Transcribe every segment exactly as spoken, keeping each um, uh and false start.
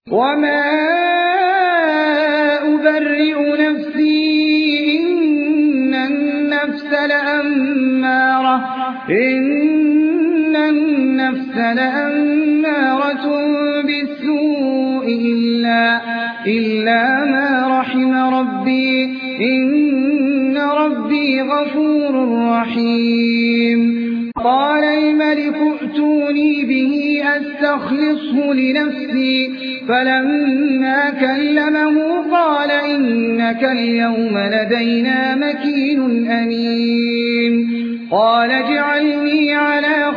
وما أبرئ نفسي إن النفس لأمارة إن النفس لأمارة بالسوء إلا, إلا ما رحم ربي إن ربي غفور رحيم. قال الملك ائتوني به أستخلصه لنفسي فلما كلمه قال إنك اليوم لدينا مكين أمين. قال اجعلني على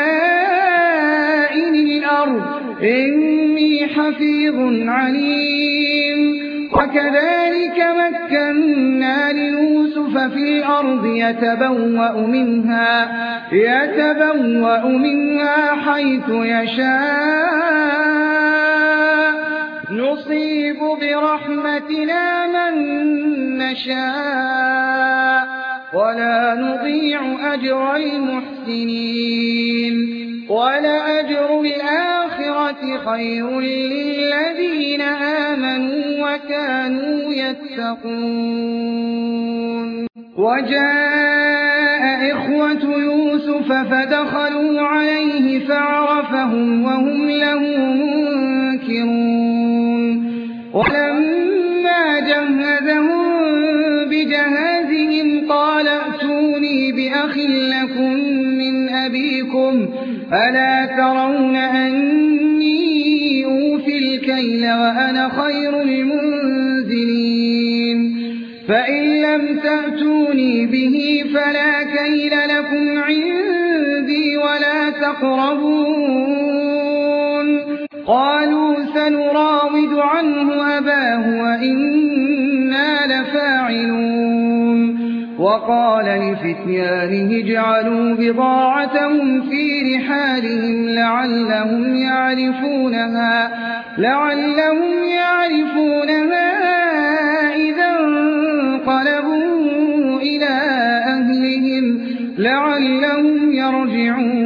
خزائن الأرض إني حفيظ عليم. وكذلك مكنا ليوسف في الأرض يتبوأ منها, يتبوأ منها حيث يشاء نصيب برحمتنا من نشاء ولا نضيع أجر المحسنين. ولأجر الآخرة خير للذين آمنوا وكانوا يتقون. وجاء إخوة يوسف فدخلوا عليه فعرفهم وهم له منكرون. ولما جهزهم بجهازهم قال ائتوني بأخ لكم من أبيكم ألا ترون أني أوفي الكيل وأنا خير المنزلين. فإن لم تأتوني به فلا كيل لكم عندي ولا تقربون. قالوا سنراود عنه أباه وإنا لفاعلون. وقال لفتيانه اجعلوا بضاعتهم في رحالهم لعلهم يعرفونها, لعلهم يعرفونها إذا انقلبوا إلى أهلهم لعلهم يرجعون.